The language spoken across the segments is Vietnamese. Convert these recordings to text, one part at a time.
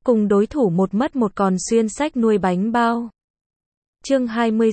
cùng đối thủ một mất một còn xuyên sách nuôi bánh bao. Chương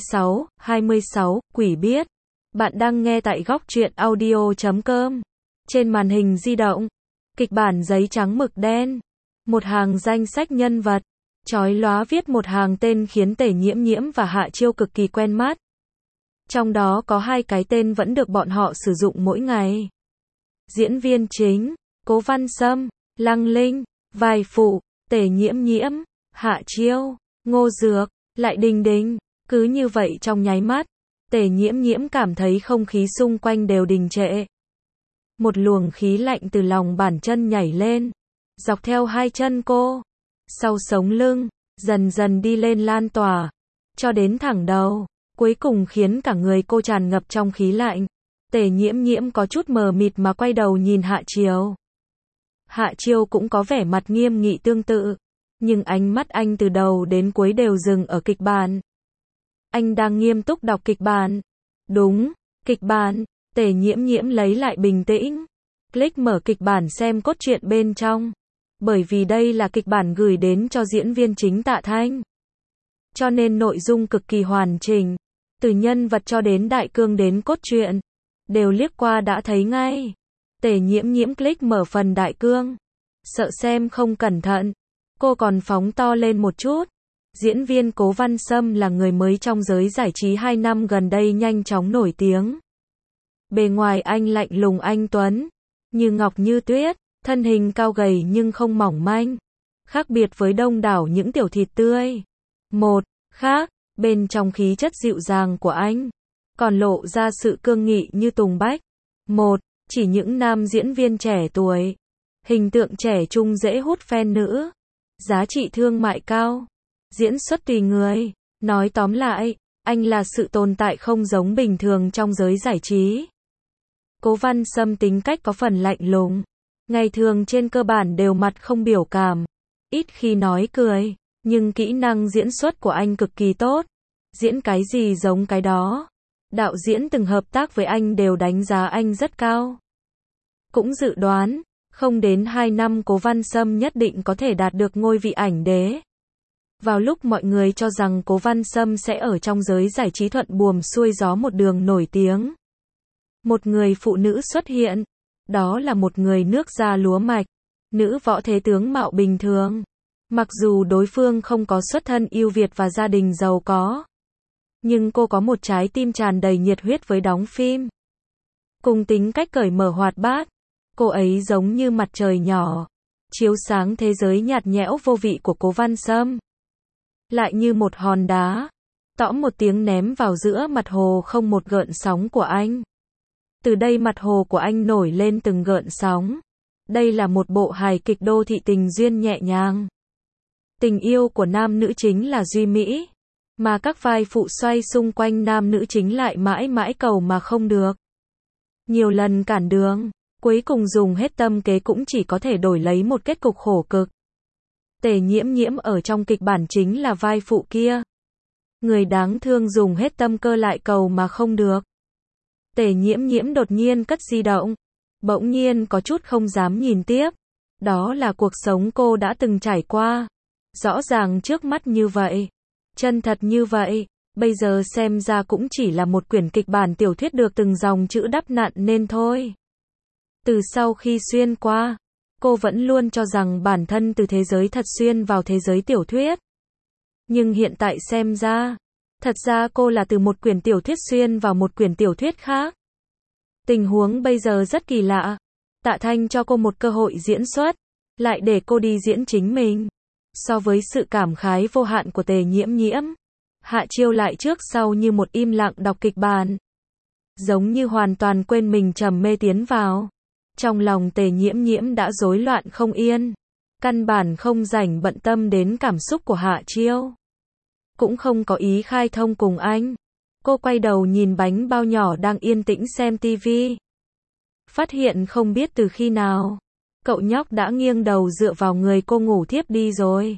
26, Quỷ biết. Bạn đang nghe tại góc truyện audio.com. Trên màn hình di động, kịch bản giấy trắng mực đen. Một hàng danh sách nhân vật, chói lóa viết một hàng tên khiến Tề Nhiễm Nhiễm và Hạ Chiêu cực kỳ quen mắt. Trong đó có hai cái tên vẫn được bọn họ sử dụng mỗi ngày. Diễn viên chính, Cố Văn Sâm, Lăng Linh, vai phụ, Tề Nhiễm Nhiễm, Hạ Chiêu, Ngô Dược, lại Đình Đình. Cứ như vậy trong nháy mắt, Tề Nhiễm Nhiễm cảm thấy không khí xung quanh đều đình trệ. Một luồng khí lạnh từ lòng bàn chân nhảy lên, dọc theo hai chân cô, sau sống lưng, dần dần đi lên lan tỏa, cho đến thẳng đầu, cuối cùng khiến cả người cô tràn ngập trong khí lạnh. Tề Nhiễm Nhiễm có chút mờ mịt mà quay đầu nhìn Hạ Chiêu. Hạ Chiêu cũng có vẻ mặt nghiêm nghị tương tự, nhưng ánh mắt anh từ đầu đến cuối đều dừng ở kịch bản. Anh đang nghiêm túc đọc kịch bản. Đúng, kịch bản. Tề Nhiễm Nhiễm lấy lại bình tĩnh, click mở kịch bản xem cốt truyện bên trong. Bởi vì đây là kịch bản gửi đến cho diễn viên chính Tạ Thanh, cho nên nội dung cực kỳ hoàn chỉnh, từ nhân vật cho đến đại cương đến cốt truyện, đều liếc qua đã thấy ngay. Tề Nhiễm Nhiễm click mở phần đại cương, sợ xem không cẩn thận, cô còn phóng to lên một chút. Diễn viên Cố Văn Sâm là người mới trong giới giải trí 2 năm gần đây nhanh chóng nổi tiếng. Bề ngoài anh lạnh lùng anh tuấn, như ngọc như tuyết, thân hình cao gầy nhưng không mỏng manh, khác biệt với đông đảo những tiểu thịt tươi. Khác, bên trong khí chất dịu dàng của anh, còn lộ ra sự cương nghị như Tùng Bách. Chỉ những nam diễn viên trẻ tuổi, hình tượng trẻ trung dễ hút fan nữ, giá trị thương mại cao, diễn xuất tùy người. Nói tóm lại, anh là sự tồn tại không giống bình thường trong giới giải trí. Cố Văn Sâm tính cách có phần lạnh lùng, ngày thường trên cơ bản đều mặt không biểu cảm, ít khi nói cười, nhưng kỹ năng diễn xuất của anh cực kỳ tốt, diễn cái gì giống cái đó. Đạo diễn từng hợp tác với anh đều đánh giá anh rất cao. Cũng dự đoán, không đến 2 năm Cố Văn Sâm nhất định có thể đạt được ngôi vị ảnh đế. Vào lúc mọi người cho rằng Cố Văn Sâm sẽ ở trong giới giải trí thuận buồm xuôi gió một đường nổi tiếng, một người phụ nữ xuất hiện. Đó là một người nước da lúa mạch, nữ võ thế tướng mạo bình thường. Mặc dù đối phương không có xuất thân ưu việt và gia đình giàu có, nhưng cô có một trái tim tràn đầy nhiệt huyết với đóng phim. Cùng tính cách cởi mở hoạt bát, cô ấy giống như mặt trời nhỏ, chiếu sáng thế giới nhạt nhẽo vô vị của Cố Văn Sâm. Lại như một hòn đá, tõm một tiếng ném vào giữa mặt hồ không một gợn sóng của anh. Từ đây mặt hồ của anh nổi lên từng gợn sóng. Đây là một bộ hài kịch đô thị tình duyên nhẹ nhàng. Tình yêu của nam nữ chính là duy mỹ, mà các vai phụ xoay xung quanh nam nữ chính lại mãi mãi cầu mà không được. Nhiều lần cản đường, cuối cùng dùng hết tâm kế cũng chỉ có thể đổi lấy một kết cục khổ cực. Tề Nhiễm Nhiễm ở trong kịch bản chính là vai phụ kia. Người đáng thương dùng hết tâm cơ lại cầu mà không được. Tề Nhiễm Nhiễm đột nhiên cất di động, bỗng nhiên có chút không dám nhìn tiếp. Đó là cuộc sống cô đã từng trải qua. Rõ ràng trước mắt như vậy, chân thật như vậy, bây giờ xem ra cũng chỉ là một quyển kịch bản tiểu thuyết được từng dòng chữ đắp nặn nên thôi. Từ sau khi xuyên qua, cô vẫn luôn cho rằng bản thân từ thế giới thật xuyên vào thế giới tiểu thuyết. Nhưng hiện tại xem ra, thật ra cô là từ một quyển tiểu thuyết xuyên vào một quyển tiểu thuyết khác. Tình huống bây giờ rất kỳ lạ. Tạ Thanh cho cô một cơ hội diễn xuất, lại để cô đi diễn chính mình. So với sự cảm khái vô hạn của Tề Nhiễm Nhiễm, Hạ Chiêu lại trước sau như một im lặng đọc kịch bản. Giống như hoàn toàn quên mình trầm mê tiến vào. Trong lòng Tề Nhiễm Nhiễm đã rối loạn không yên. Căn bản không rảnh bận tâm đến cảm xúc của Hạ Chiêu. Cũng không có ý khai thông cùng anh. Cô quay đầu nhìn bánh bao nhỏ đang yên tĩnh xem tivi. Phát hiện không biết từ khi nào, cậu nhóc đã nghiêng đầu dựa vào người cô ngủ thiếp đi rồi.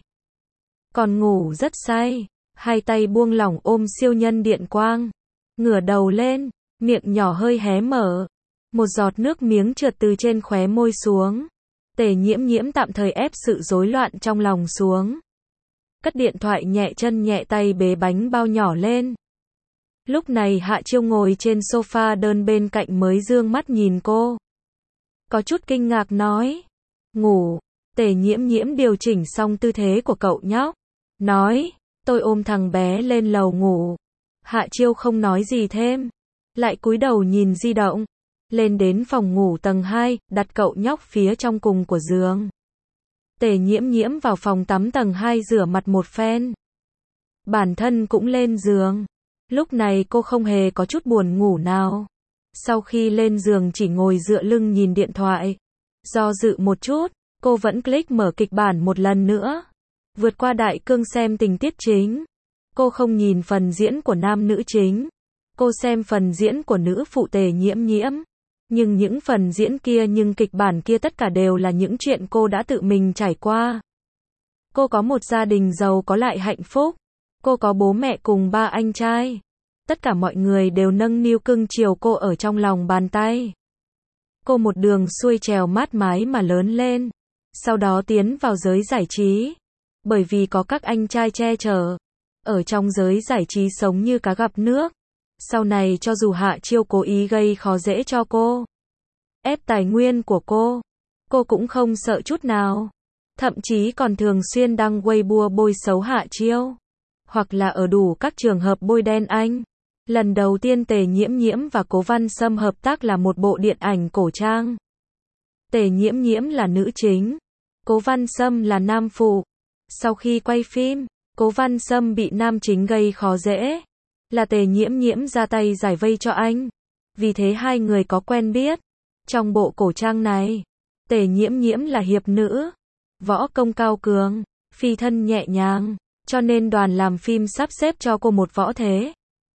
Còn ngủ rất say, hai tay buông lỏng ôm siêu nhân điện quang. Ngửa đầu lên, miệng nhỏ hơi hé mở. Một giọt nước miếng trượt từ trên khóe môi xuống. Tề Nhiễm Nhiễm tạm thời ép sự rối loạn trong lòng xuống. Cất điện thoại, nhẹ chân nhẹ tay bế bánh bao nhỏ lên. Lúc này Hạ Chiêu ngồi trên sofa đơn bên cạnh mới dương mắt nhìn cô. Có chút kinh ngạc nói. Ngủ. Tề Nhiễm Nhiễm điều chỉnh xong tư thế của cậu nhóc. Nói, tôi ôm thằng bé lên lầu ngủ. Hạ Chiêu không nói gì thêm. Lại cúi đầu nhìn di động. Lên đến phòng ngủ tầng 2, đặt cậu nhóc phía trong cùng của giường. Tề Nhiễm Nhiễm vào phòng tắm tầng 2 rửa mặt một phen. Bản thân cũng lên giường. Lúc này cô không hề có chút buồn ngủ nào. Sau khi lên giường chỉ ngồi dựa lưng nhìn điện thoại. Do dự một chút, cô vẫn click mở kịch bản một lần nữa. Vượt qua đại cương xem tình tiết chính. Cô không nhìn phần diễn của nam nữ chính. Cô xem phần diễn của nữ phụ Tề Nhiễm Nhiễm. Nhưng những phần diễn kia, kịch bản kia tất cả đều là những chuyện cô đã tự mình trải qua. Cô có một gia đình giàu có lại hạnh phúc. Cô có bố mẹ cùng 3 anh trai. Tất cả mọi người đều nâng niu cưng chiều cô ở trong lòng bàn tay. Cô một đường xuôi trèo mát mái mà lớn lên. Sau đó tiến vào giới giải trí. Bởi vì có các anh trai che chở. Ở trong giới giải trí sống như cá gặp nước. Sau này cho dù Hạ Chiêu cố ý gây khó dễ cho cô, ép tài nguyên của cô cũng không sợ chút nào. Thậm chí còn thường xuyên đăng Weibo bôi xấu Hạ Chiêu. Hoặc là ở đủ các trường hợp bôi đen anh. Lần đầu tiên Tề Nhiễm Nhiễm và Cố Văn Sâm hợp tác là một bộ điện ảnh cổ trang. Tề Nhiễm Nhiễm là nữ chính. Cố Văn Sâm là nam phụ. Sau khi quay phim, Cố Văn Sâm bị nam chính gây khó dễ. Là Tề Nhiễm Nhiễm ra tay giải vây cho anh. Vì thế hai người có quen biết. Trong bộ cổ trang này, Tề Nhiễm Nhiễm là hiệp nữ. Võ công cao cường, phi thân nhẹ nhàng. Cho nên đoàn làm phim sắp xếp cho cô một võ thế.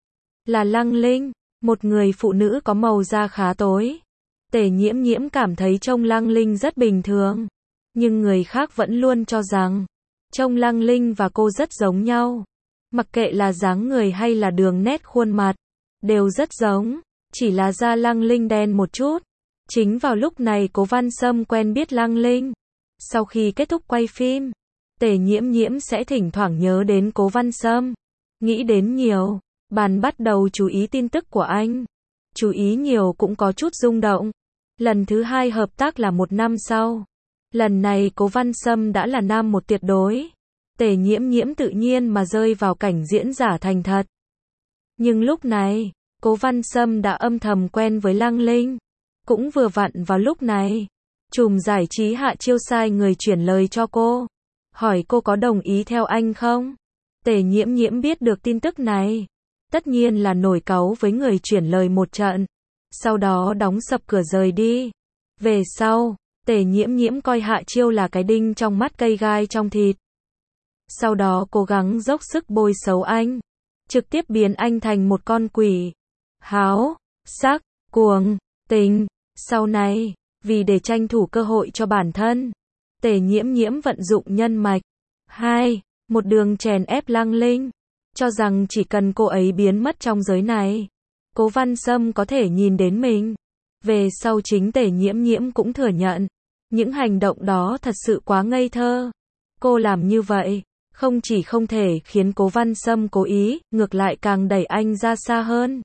Là Lăng Linh, một người phụ nữ có màu da khá tối. Tề Nhiễm Nhiễm cảm thấy trông Lăng Linh rất bình thường. Nhưng người khác vẫn luôn cho rằng trông Lăng Linh và cô rất giống nhau. Mặc kệ là dáng người hay là đường nét khuôn mặt, đều rất giống, chỉ là da Lăng Linh đen một chút. Chính vào lúc này Cố Văn Sâm quen biết Lăng Linh. Sau khi kết thúc quay phim, Tề Nhiễm Nhiễm sẽ thỉnh thoảng nhớ đến Cố Văn Sâm. Nghĩ đến nhiều, bàn bắt đầu chú ý tin tức của anh. Chú ý nhiều cũng có chút rung động. Lần thứ 2 hợp tác là 1 năm sau. Lần này Cố Văn Sâm đã là nam một tuyệt đối. Tề Nhiễm Nhiễm tự nhiên mà rơi vào cảnh diễn giả thành thật. Nhưng lúc này, Cố Văn Sâm đã âm thầm quen với Lăng Linh. Cũng vừa vặn vào lúc này, trùm giải trí Hạ Chiêu sai người chuyển lời cho cô. Hỏi cô có đồng ý theo anh không? Tề Nhiễm Nhiễm biết được tin tức này. Tất nhiên là nổi cáu với người chuyển lời một trận. Sau đó đóng sập cửa rời đi. Về sau, Tề Nhiễm Nhiễm coi Hạ Chiêu là cái đinh trong mắt, cây gai trong thịt. Sau đó cố gắng dốc sức bôi xấu anh. Trực tiếp biến anh thành một con quỷ. Háo, sắc, cuồng, tình. Sau này, vì để tranh thủ cơ hội cho bản thân, Tề Nhiễm Nhiễm vận dụng nhân mạch. 2. Một đường chèn ép Lăng Linh. Cho rằng chỉ cần cô ấy biến mất trong giới này, Cố Văn Sâm có thể nhìn đến mình. Về sau chính Tề Nhiễm Nhiễm cũng thừa nhận. Những hành động đó thật sự quá ngây thơ. Cô làm như vậy, không chỉ không thể khiến Cố Văn Sâm cố ý, ngược lại càng đẩy anh ra xa hơn.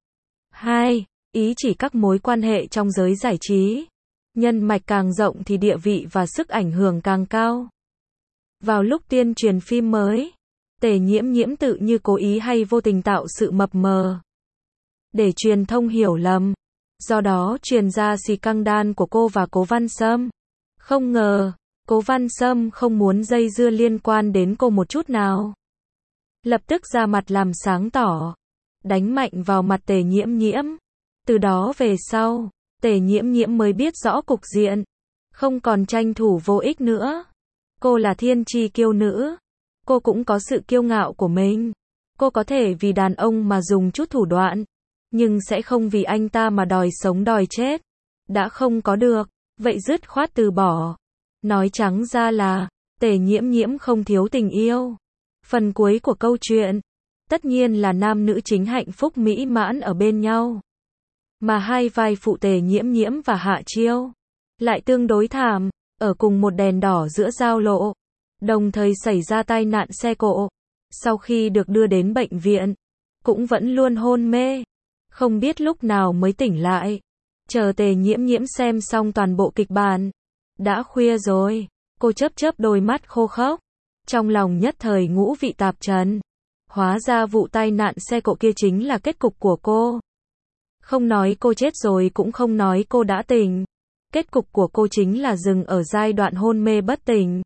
2. Ý chỉ các mối quan hệ trong giới giải trí. Nhân mạch càng rộng thì địa vị và sức ảnh hưởng càng cao. Vào lúc tuyên truyền phim mới, Tề Nhiễm Nhiễm tự như cố ý hay vô tình tạo sự mập mờ. Để truyền thông hiểu lầm. Do đó truyền ra scandal của cô và Cố Văn Sâm. Không ngờ, Cố Văn Sâm không muốn dây dưa liên quan đến cô một chút nào. Lập tức ra mặt làm sáng tỏ. Đánh mạnh vào mặt Tề Nhiễm Nhiễm. Từ đó về sau, Tề Nhiễm Nhiễm mới biết rõ cục diện. Không còn tranh thủ vô ích nữa. Cô là thiên chi kiêu nữ. Cô cũng có sự kiêu ngạo của mình. Cô có thể vì đàn ông mà dùng chút thủ đoạn. Nhưng sẽ không vì anh ta mà đòi sống đòi chết. Đã không có được, vậy dứt khoát từ bỏ. Nói trắng ra là, Tề Nhiễm Nhiễm không thiếu tình yêu. Phần cuối của câu chuyện, tất nhiên là nam nữ chính hạnh phúc mỹ mãn ở bên nhau. Mà hai vai phụ Tề Nhiễm Nhiễm và Hạ Chiêu lại tương đối thảm. ở cùng một đèn đỏ giữa giao lộ, đồng thời xảy ra tai nạn xe cộ. Sau khi được đưa đến bệnh viện, cũng vẫn luôn hôn mê, không biết lúc nào mới tỉnh lại. Chờ Tề Nhiễm Nhiễm xem xong toàn bộ kịch bản, đã khuya rồi, cô chớp chớp đôi mắt khô khốc, trong lòng nhất thời ngũ vị tạp trần. Hóa ra vụ tai nạn xe cộ kia chính là kết cục của cô. Không nói cô chết rồi cũng không nói cô đã tỉnh. Kết cục của cô chính là dừng ở giai đoạn hôn mê bất tỉnh.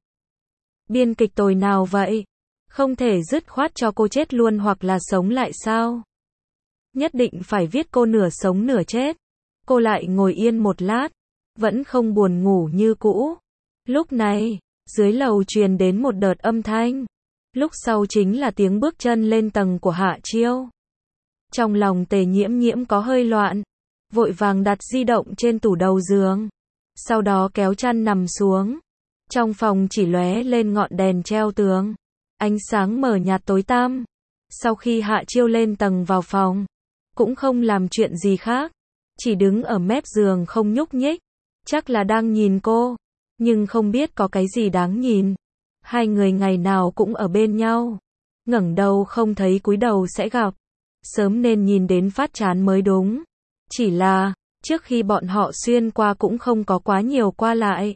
Biên kịch tồi nào vậy? Không thể dứt khoát cho cô chết luôn hoặc là sống lại sao? Nhất định phải viết cô nửa sống nửa chết. Cô lại ngồi yên một lát, vẫn không buồn ngủ như cũ. Lúc này, dưới lầu truyền đến một đợt âm thanh. Lúc sau chính là tiếng bước chân lên tầng của Hạ Chiêu. Trong lòng Tề Nhiễm Nhiễm có hơi loạn, vội vàng đặt di động trên tủ đầu giường, sau đó kéo chăn nằm xuống. Trong phòng chỉ lóe lên ngọn đèn treo tường, ánh sáng mờ nhạt tối tăm. Sau khi Hạ Chiêu lên tầng vào phòng, cũng không làm chuyện gì khác, chỉ đứng ở mép giường không nhúc nhích, chắc là đang nhìn cô, nhưng không biết có cái gì đáng nhìn. Hai người ngày nào cũng ở bên nhau, ngẩng đầu không thấy cúi đầu sẽ gặp, sớm nên nhìn đến phát chán mới đúng. Chỉ là, trước khi bọn họ xuyên qua cũng không có quá nhiều qua lại,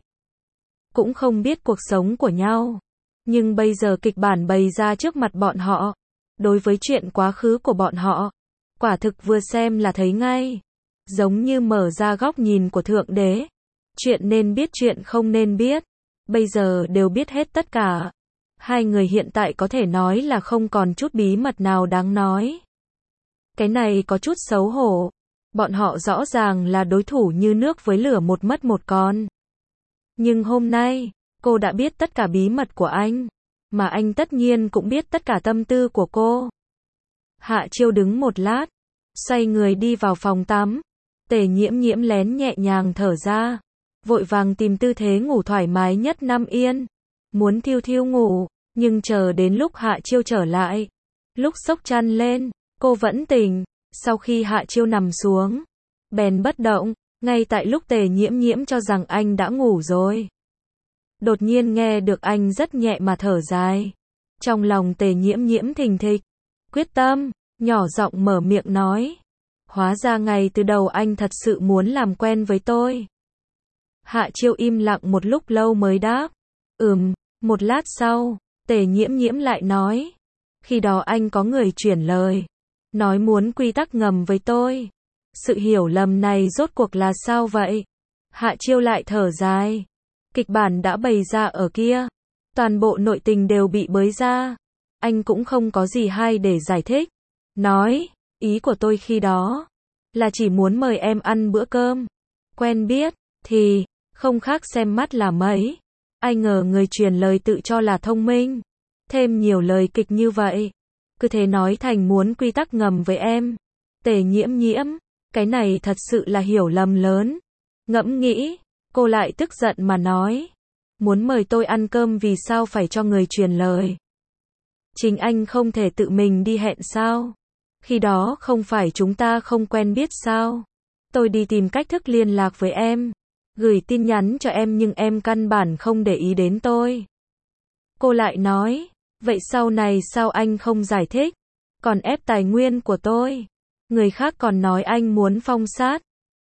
cũng không biết cuộc sống của nhau. Nhưng bây giờ kịch bản bày ra trước mặt bọn họ, đối với chuyện quá khứ của bọn họ, quả thực vừa xem là thấy ngay. Giống như mở ra góc nhìn của Thượng Đế. Chuyện nên biết chuyện không nên biết, bây giờ đều biết hết tất cả. Hai người hiện tại có thể nói là không còn chút bí mật nào đáng nói. Cái này có chút xấu hổ. Bọn họ rõ ràng là đối thủ như nước với lửa, một mất một còn. Nhưng hôm nay, cô đã biết tất cả bí mật của anh, mà anh tất nhiên cũng biết tất cả tâm tư của cô. Hạ Chiêu đứng một lát, xoay người đi vào phòng tắm. Tề Nhiễm Nhiễm lén nhẹ nhàng thở ra, vội vàng tìm tư thế ngủ thoải mái nhất nằm yên, muốn thiêu thiêu ngủ, nhưng chờ đến lúc Hạ Chiêu trở lại, lúc xốc chăn lên, cô vẫn tỉnh. Sau khi Hạ Chiêu nằm xuống, bèn bất động, ngay tại lúc Tề Nhiễm Nhiễm cho rằng anh đã ngủ rồi. Đột nhiên nghe được anh rất nhẹ mà thở dài. Trong lòng Tề Nhiễm Nhiễm thình thịch, quyết tâm, nhỏ giọng mở miệng nói. Hóa ra ngay từ đầu anh thật sự muốn làm quen với tôi. Hạ Chiêu im lặng một lúc lâu mới đáp. Một lát sau, Tề Nhiễm Nhiễm lại nói. Khi đó anh có người chuyển lời, nói muốn quy tắc ngầm với tôi. Sự hiểu lầm này rốt cuộc là sao vậy? Hạ Chiêu lại thở dài. Kịch bản đã bày ra ở kia, toàn bộ nội tình đều bị bới ra. Anh cũng không có gì hay để giải thích. Nói, ý của tôi khi đó là chỉ muốn mời em ăn bữa cơm. Quen biết thì không khác xem mắt là mấy. Ai ngờ người truyền lời tự cho là thông minh, thêm nhiều lời kịch như vậy, cứ thế nói thành muốn quy tắc ngầm với em. Tề Nhiễm Nhiễm, cái này thật sự là hiểu lầm lớn. Ngẫm nghĩ, cô lại tức giận mà nói. Muốn mời tôi ăn cơm vì sao phải cho người truyền lời? Chính anh không thể tự mình đi hẹn sao? Khi đó không phải chúng ta không quen biết sao? Tôi đi tìm cách thức liên lạc với em, gửi tin nhắn cho em nhưng em căn bản không để ý đến tôi. Cô lại nói, vậy sau này sao anh không giải thích? Còn ép tài nguyên của tôi. Người khác còn nói anh muốn phong sát.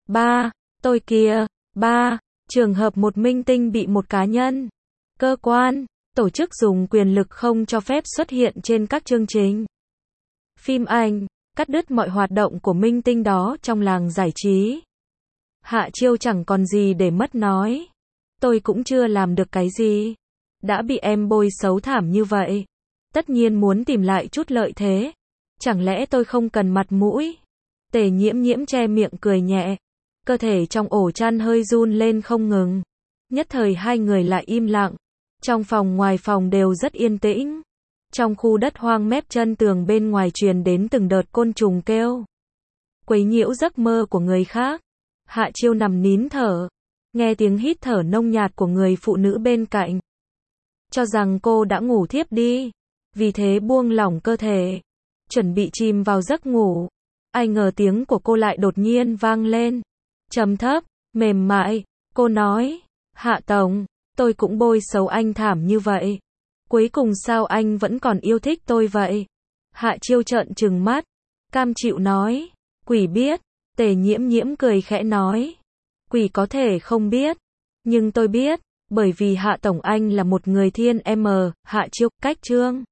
Tôi kìa, trường hợp một minh tinh bị một cá nhân, cơ quan, tổ chức dùng quyền lực không cho phép xuất hiện trên các chương trình phim ảnh, cắt đứt mọi hoạt động của minh tinh đó trong làng giải trí. Hạ Chiêu chẳng còn gì để mất nói. Tôi cũng chưa làm được cái gì, đã bị em bôi xấu thảm như vậy, tất nhiên muốn tìm lại chút lợi thế. Chẳng lẽ tôi không cần mặt mũi? Tề Nhiễm Nhiễm che miệng cười nhẹ, cơ thể trong ổ chăn hơi run lên không ngừng. Nhất thời hai người lại im lặng. Trong phòng ngoài phòng đều rất yên tĩnh. Trong khu đất hoang mép chân tường bên ngoài truyền đến từng đợt côn trùng kêu, quấy nhiễu giấc mơ của người khác. Hạ Chiêu nằm nín thở, nghe tiếng hít thở nông nhạt của người phụ nữ bên cạnh, cho rằng cô đã ngủ thiếp đi, vì thế buông lỏng cơ thể, chuẩn bị chìm vào giấc ngủ. Ai ngờ tiếng của cô lại đột nhiên vang lên, trầm thấp, mềm mại. Cô nói, Hạ Tổng, tôi cũng bôi xấu anh thảm như vậy. Cuối cùng sao anh vẫn còn yêu thích tôi vậy? Hạ Chiêu trợn trừng mắt, cam chịu nói. Quỷ biết. Tề Nhiễm Nhiễm cười khẽ nói. Quỷ có thể không biết, nhưng tôi biết, bởi vì Hạ Tổng Anh là một người thiên M, Hạ Chiêu, cách Trương.